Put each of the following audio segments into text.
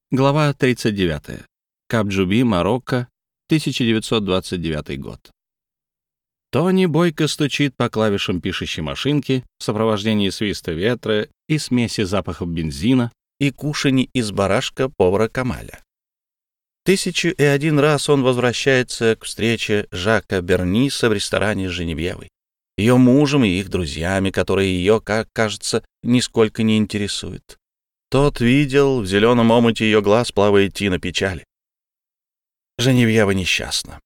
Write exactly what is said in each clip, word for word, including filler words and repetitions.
Глава тридцать девятая. Кап-Джуби, Марокко, тысяча девятьсот двадцать девятый год. Тони бойко стучит по клавишам пишущей машинки в сопровождении свиста ветра и смеси запахов бензина и кушаний из барашка повара Камаля. Тысячу и один раз он возвращается к встрече Жака Берниса в ресторане с Женевьевой, ее мужем и их друзьями, которые ее, как кажется, нисколько не интересуют. Тот видел, в зеленом омуте ее глаз плавает тина печали. Женевьева несчастна.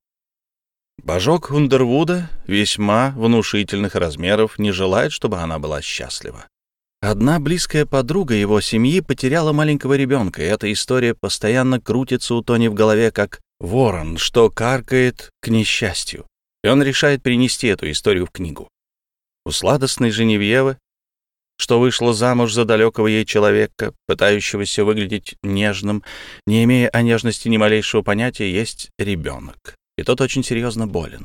Божок Ундервуда, весьма внушительных размеров, не желает, чтобы она была счастлива. Одна близкая подруга его семьи потеряла маленького ребенка, и эта история постоянно крутится у Тони в голове, как ворон, что каркает к несчастью. И он решает перенести эту историю в книгу. У сладостной Женевьевы, что вышла замуж за далекого ей человека, пытающегося выглядеть нежным, не имея о нежности ни малейшего понятия, есть ребенок, и тот очень серьезно болен.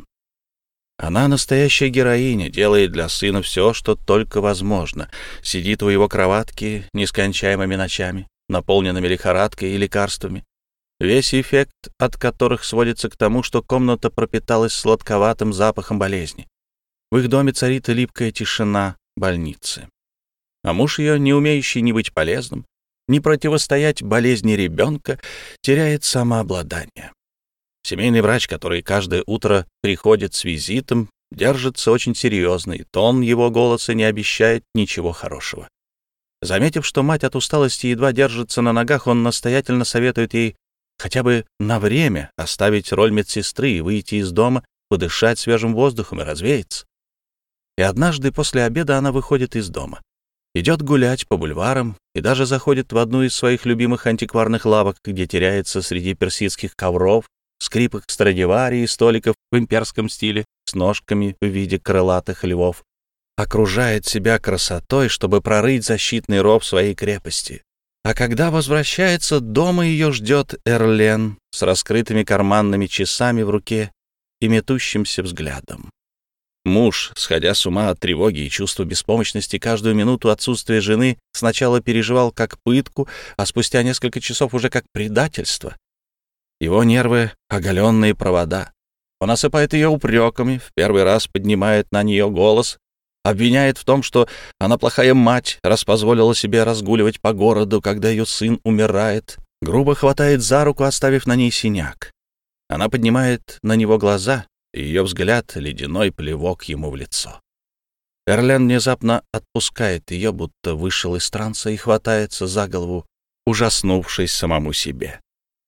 Она настоящая героиня, делает для сына все, что только возможно, сидит у его кроватки нескончаемыми ночами, наполненными лихорадкой и лекарствами, весь эффект от которых сводится к тому, что комната пропиталась сладковатым запахом болезни. В их доме царит липкая тишина больницы. А муж ее, не умеющий ни быть полезным, ни противостоять болезни ребенка, теряет самообладание. Семейный врач, который каждое утро приходит с визитом, держится очень серьезно, и тон его голоса не обещает ничего хорошего. Заметив, что мать от усталости едва держится на ногах, он настоятельно советует ей хотя бы на время оставить роль медсестры и выйти из дома, подышать свежим воздухом и развеяться. И однажды после обеда она выходит из дома. Идет гулять по бульварам и даже заходит в одну из своих любимых антикварных лавок, где теряется среди персидских ковров, скрипок Страдивари и столиков в имперском стиле с ножками в виде крылатых львов. Окружает себя красотой, чтобы прорыть защитный ров своей крепости. А когда возвращается, дома ее ждет Эрлен с раскрытыми карманными часами в руке и метущимся взглядом. Муж, сходя с ума от тревоги и чувства беспомощности, каждую минуту отсутствия жены сначала переживал как пытку, а спустя несколько часов уже как предательство. Его нервы — оголенные провода. Он осыпает ее упреками, в первый раз поднимает на нее голос, обвиняет в том, что она плохая мать, раз позволила себе разгуливать по городу, когда ее сын умирает, грубо хватает за руку, оставив на ней синяк. Она поднимает на него глаза, и ее взгляд — ледяной плевок ему в лицо. Эрлен внезапно отпускает ее, будто вышел из транса, и хватается за голову, ужаснувшись самому себе.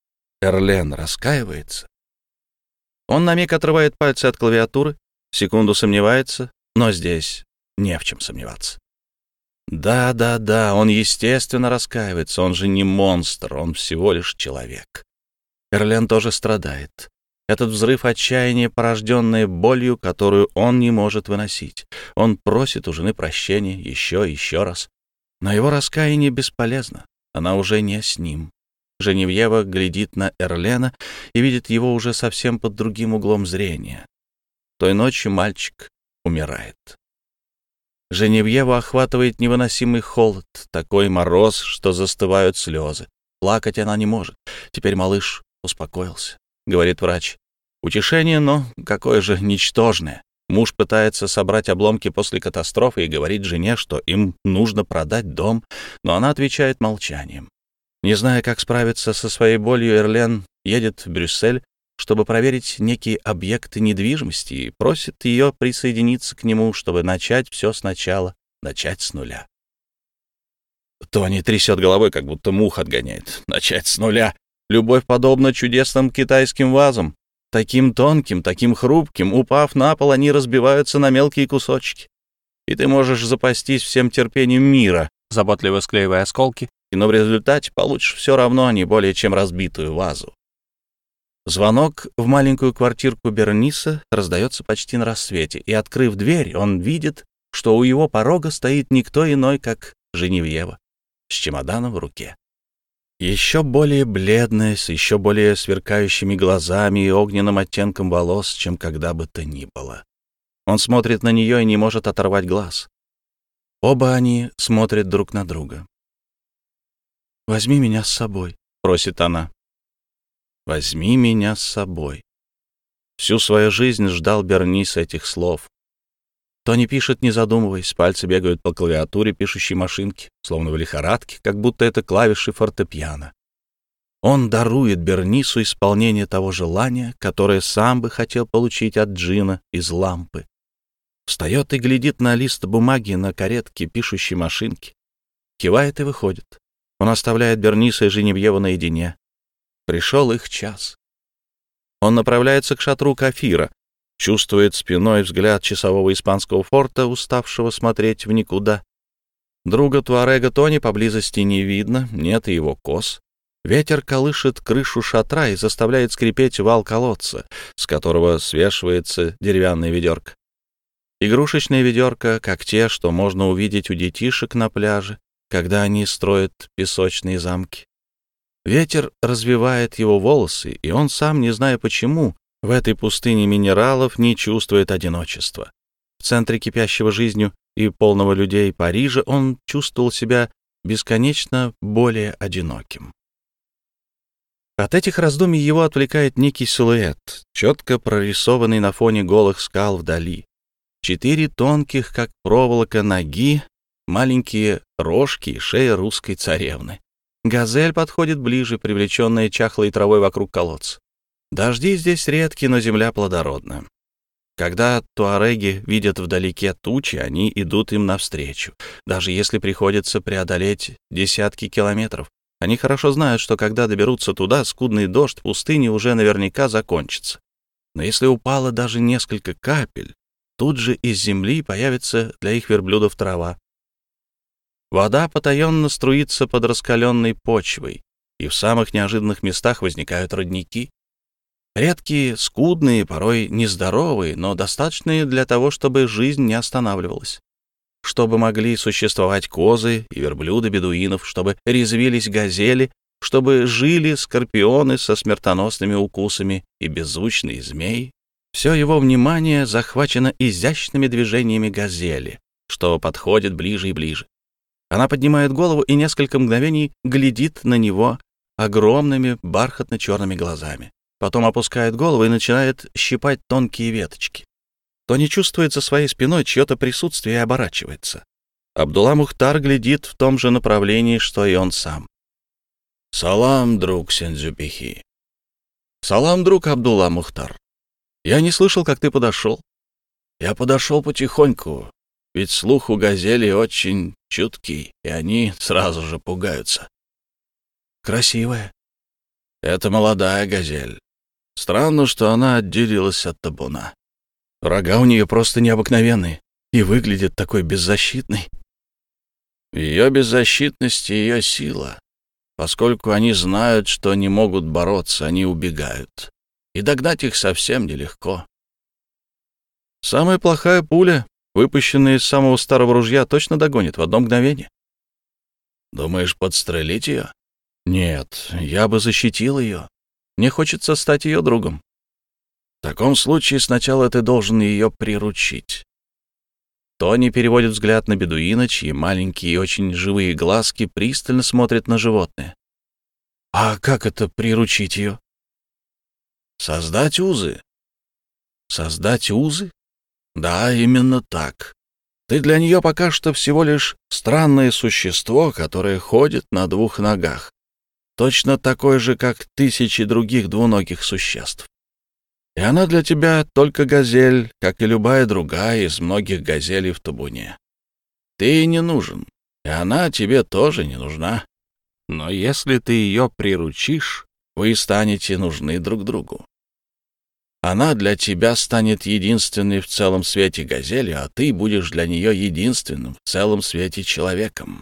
Эрлен раскаивается. Он на миг отрывает пальцы от клавиатуры, секунду сомневается, но здесь не в чем сомневаться. Да, да, да, он, естественно, раскаивается, он же не монстр, он всего лишь человек. Эрлен тоже страдает. Этот взрыв отчаяния, порожденный болью, которую он не может выносить. Он просит у жены прощения еще и еще раз. Но его раскаяние бесполезно. Она уже не с ним. Женевьева глядит на Эрлена и видит его уже совсем под другим углом зрения. Той ночью мальчик умирает. Женевьеву охватывает невыносимый холод, такой мороз, что застывают слезы. Плакать она не может. Теперь малыш успокоился. — говорит врач. Утешение, но какое же ничтожное. Муж пытается собрать обломки после катастрофы и говорит жене, что им нужно продать дом, но она отвечает молчанием. Не зная, как справиться со своей болью, Эрлен едет в Брюссель, чтобы проверить некие объекты недвижимости, и просит ее присоединиться к нему, чтобы начать все сначала, начать с нуля. Тони трясет головой, как будто мух отгоняет. Начать с нуля. Любовь подобна чудесным китайским вазам. Таким тонким, таким хрупким, упав на пол, они разбиваются на мелкие кусочки. И ты можешь запастись всем терпением мира, заботливо склеивая осколки, но в результате получишь все равно не более чем разбитую вазу. Звонок в маленькую квартирку Берниса раздается почти на рассвете, и, открыв дверь, он видит, что у его порога стоит никто иной, как Женевьева, с чемоданом в руке. Еще более бледная, с еще более сверкающими глазами и огненным оттенком волос, чем когда бы то ни было. Он смотрит на нее и не может оторвать глаз. Оба они смотрят друг на друга. «Возьми меня с собой», — просит она. «Возьми меня с собой». Всю свою жизнь ждал Бернис этих слов. Тони пишет, не задумываясь, пальцы бегают по клавиатуре пишущей машинки, словно в лихорадке, как будто это клавиши фортепиано. Он дарует Бернису исполнение того желания, которое сам бы хотел получить от джина из лампы. Встает и глядит на лист бумаги на каретке пишущей машинки. Кивает и выходит. Он оставляет Берниса и Женевьеву наедине. Пришел их час. Он направляется к шатру Кафира, чувствует спиной взгляд часового испанского форта, уставшего смотреть в никуда. Друга Туарега Тони поблизости не видно, нет и его коз. Ветер колышет крышу шатра и заставляет скрипеть вал колодца, с которого свешивается деревянная ведерко. Игрушечная ведерко, как те, что можно увидеть у детишек на пляже, когда они строят песочные замки. Ветер развивает его волосы, и он сам, не зная почему, в этой пустыне минералов не чувствует одиночества. В центре кипящего жизнью и полного людей Парижа он чувствовал себя бесконечно более одиноким. От этих раздумий его отвлекает некий силуэт, четко прорисованный на фоне голых скал вдали. Четыре тонких, как проволока, ноги, маленькие рожки и шея русской царевны. Газель подходит ближе, привлеченная чахлой травой вокруг колодца. Дожди здесь редки, но земля плодородна. Когда туареги видят вдалеке тучи, они идут им навстречу. Даже если приходится преодолеть десятки километров, они хорошо знают, что когда доберутся туда, скудный дождь в пустыне уже наверняка закончится. Но если упало даже несколько капель, тут же из земли появится для их верблюдов трава. Вода потаенно струится под раскаленной почвой, и в самых неожиданных местах возникают родники. Редкие, скудные, порой нездоровые, но достаточные для того, чтобы жизнь не останавливалась. Чтобы могли существовать козы и верблюды бедуинов, чтобы резвились газели, чтобы жили скорпионы со смертоносными укусами и беззвучные змеи. Все его внимание захвачено изящными движениями газели, что подходит ближе и ближе. Она поднимает голову и несколько мгновений глядит на него огромными бархатно-черными глазами. Потом опускает голову и начинает щипать тонкие веточки. Тони чувствует за своей спиной чье-то присутствие и оборачивается. Абдулла Мухтар глядит в том же направлении, что и он сам. «Салам, друг Сенджупихи». «Салам, друг Абдулла Мухтар. Я не слышал, как ты подошел». «Я подошел потихоньку, ведь слух у газели очень чуткий, и они сразу же пугаются». «Красивая». «Это молодая газель. Странно, что она отделилась от табуна. Рога у нее просто необыкновенные и выглядит такой беззащитной». «Ее беззащитность и ее сила. Поскольку они знают, что не могут бороться, они убегают. И догнать их совсем нелегко». «Самая плохая пуля, выпущенная из самого старого ружья, точно догонит в одно мгновение». «Думаешь, подстрелить ее?» «Нет, я бы защитил ее. Мне хочется стать ее другом». «В таком случае сначала ты должен ее приручить». Тони переводит взгляд на бедуина, чьи маленькие и очень живые глазки пристально смотрят на животное. «А как это приручить ее?» «Создать узы». «Создать узы?» «Да, именно так. Ты для нее пока что всего лишь странное существо, которое ходит на двух ногах. Точно такой же, как тысячи других двуногих существ. И она для тебя только газель, как и любая другая из многих газелей в табуне. Ты ей не нужен, и она тебе тоже не нужна. Но если ты ее приручишь, вы станете нужны друг другу. Она для тебя станет единственной в целом свете газелью, а ты будешь для нее единственным в целом свете человеком».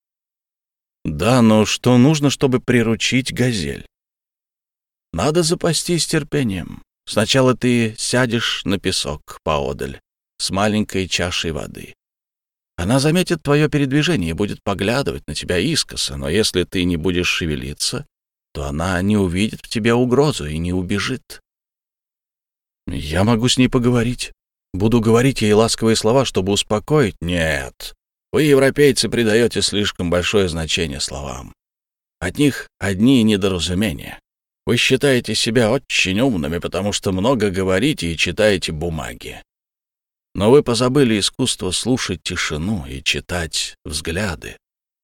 «Да, но что нужно, чтобы приручить газель?» «Надо запастись терпением. Сначала ты сядешь на песок поодаль с маленькой чашей воды. Она заметит твое передвижение и будет поглядывать на тебя искоса, но если ты не будешь шевелиться, то она не увидит в тебе угрозу и не убежит. Я могу с ней поговорить. Буду говорить ей ласковые слова, чтобы успокоить. Нет, вы, европейцы, придаете слишком большое значение словам. От них одни недоразумения. Вы считаете себя очень умными, потому что много говорите и читаете бумаги. Но вы позабыли искусство слушать тишину и читать взгляды.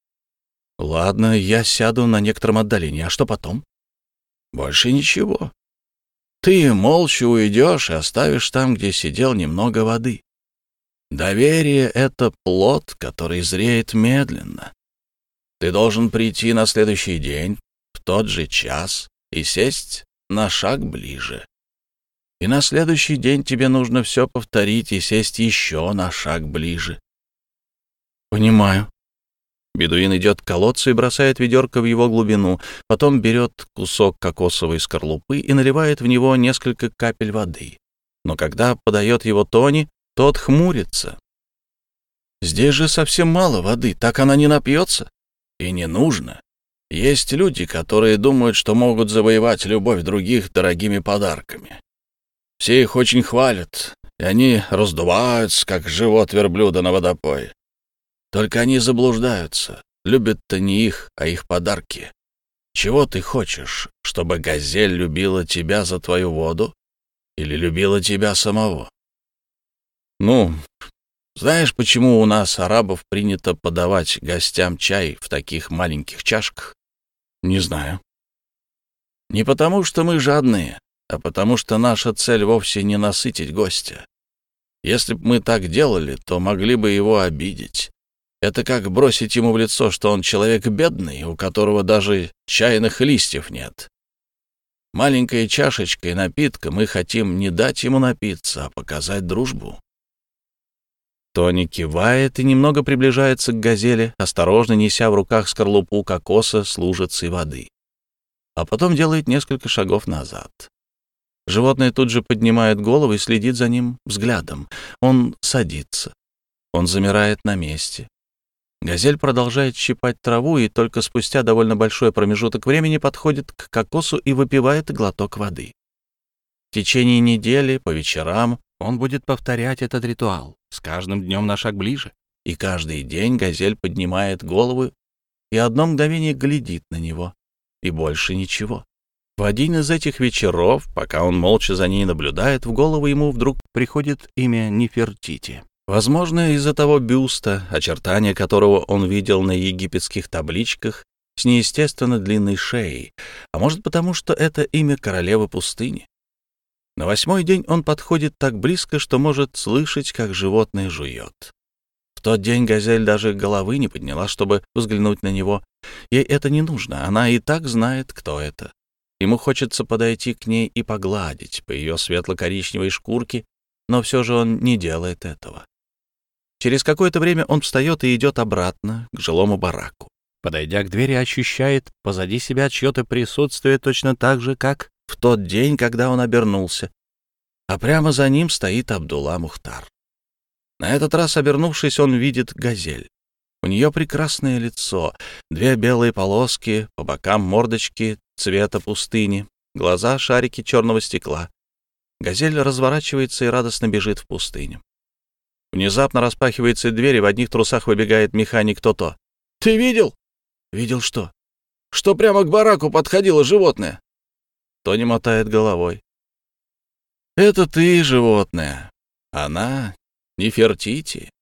Ладно, я сяду на некотором отдалении. А что потом? Больше ничего. Ты молча уйдешь и оставишь там, где сидел, немного воды. Доверие — это плод, который зреет медленно. Ты должен прийти на следующий день, в тот же час, и сесть на шаг ближе. И на следующий день тебе нужно все повторить и сесть еще на шаг ближе. Понимаю. Бедуин идет к колодцу и бросает ведерко в его глубину, потом берет кусок кокосовой скорлупы и наливает в него несколько капель воды. Но когда подает его Тони, тот хмурится. Здесь же совсем мало воды, так она не напьется. И не нужно. Есть люди, которые думают, что могут завоевать любовь других дорогими подарками. Все их очень хвалят, и они раздуваются, как живот верблюда на водопое. Только они заблуждаются. Любят-то не их, а их подарки. Чего ты хочешь? Чтобы газель любила тебя за твою воду? Или любила тебя самого? Ну, знаешь, почему у нас, арабов, принято подавать гостям чай в таких маленьких чашках? Не знаю. Не потому, что мы жадные, а потому что наша цель вовсе не насытить гостя. Если бы мы так делали, то могли бы его обидеть. Это как бросить ему в лицо, что он человек бедный, у которого даже чайных листьев нет. Маленькой чашечкой напитка мы хотим не дать ему напиться, а показать дружбу. Тони кивает и немного приближается к газели, осторожно неся в руках скорлупу кокоса с лужицей воды. А потом делает несколько шагов назад. Животное тут же поднимает голову и следит за ним взглядом. Он садится. Он замирает на месте. Газель продолжает щипать траву и только спустя довольно большой промежуток времени подходит к кокосу и выпивает глоток воды. В течение недели по вечерам он будет повторять этот ритуал, с каждым днем на шаг ближе. И каждый день газель поднимает голову и одно мгновение глядит на него, и больше ничего. В один из этих вечеров, пока он молча за ней наблюдает, в голову ему вдруг приходит имя Нефертити. Возможно, из-за того бюста, очертания которого он видел на египетских табличках с неестественно длинной шеей, а может потому, что это имя королевы пустыни. На восьмой день он подходит так близко, что может слышать, как животное жует. В тот день газель даже головы не подняла, чтобы взглянуть на него. Ей это не нужно, она и так знает, кто это. Ему хочется подойти к ней и погладить по ее светло-коричневой шкурке, но все же он не делает этого. Через какое-то время он встает и идет обратно к жилому бараку. Подойдя к двери, ощущает позади себя чье-то присутствие точно так же, как в тот день, когда он обернулся. А прямо за ним стоит Абдулла Мухтар. На этот раз, обернувшись, он видит газель. У нее прекрасное лицо, две белые полоски, по бокам мордочки цвета пустыни, глаза — шарики черного стекла. Газель разворачивается и радостно бежит в пустыню. Внезапно распахивается дверь, и в одних трусах выбегает механик То-То. «Ты видел?» «Видел что?» «Что прямо к бараку подходило животное». Тони мотает головой. «Это ты, животное. Она Нефертити».